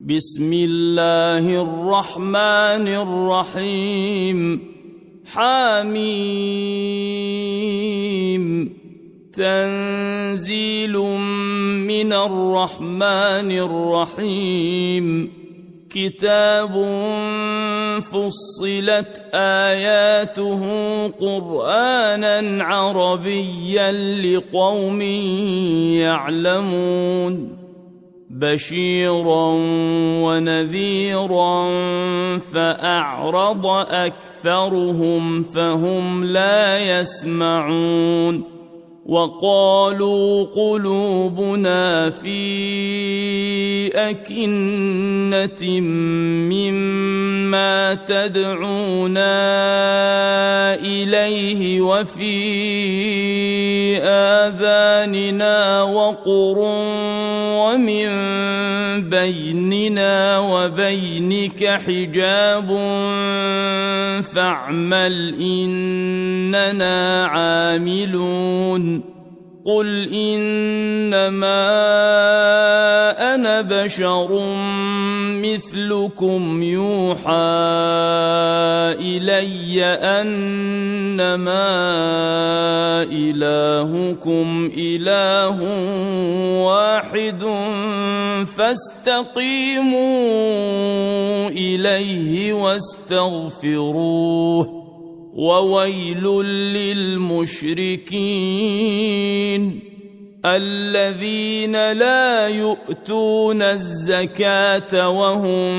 بسم الله الرحمن الرحيم حميم تنزيل من الرحمن الرحيم كتاب فصلت آياته قرآنا عربيا لقوم يعلمون بشيرا ونذيرا فأعرض أكثرهم فهم لا يسمعون وقالوا قلوبنا في أكنة مما تدعونا إليه وفي آذاننا وقر ومن بيننا وبينك حجاب فاعمل إننا عاملون قل إنما أنا بشر مثلكم يوحى إلي أنما إلهكم إله واحد فاستقيموا إليه واستغفروه وويل للمشركين الذين لا يؤتون الزكاة وهم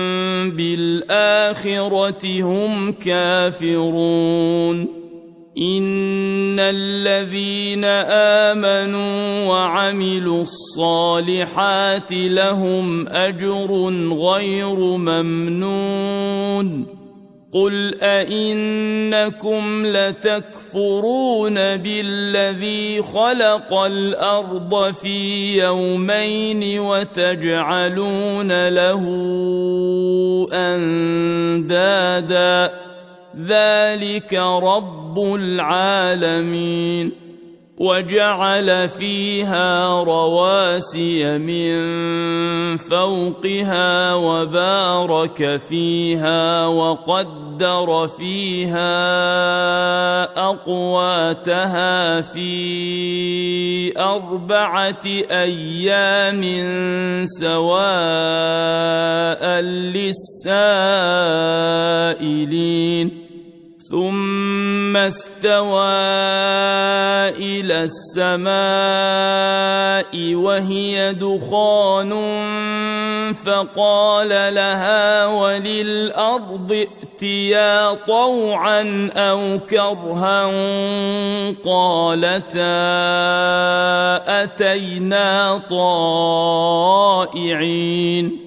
بالآخرة هم كافرون إن الذين آمنوا وعملوا الصالحات لهم أجر غير ممنون قل أئنكم لتكفرون بالذي خلق الأرض في يومين وتجعلون له أندادا ذلك رب العالمين وجعل فيها رواسي من فوقها وبارك فيها وقدر فيها أقواتها في 4 أيام سواء للسائلين ثم استوى إلى السماء وهي دخان فقال لها وللأرض ائتيا طوعا أو كرها قالتا أتينا طائعين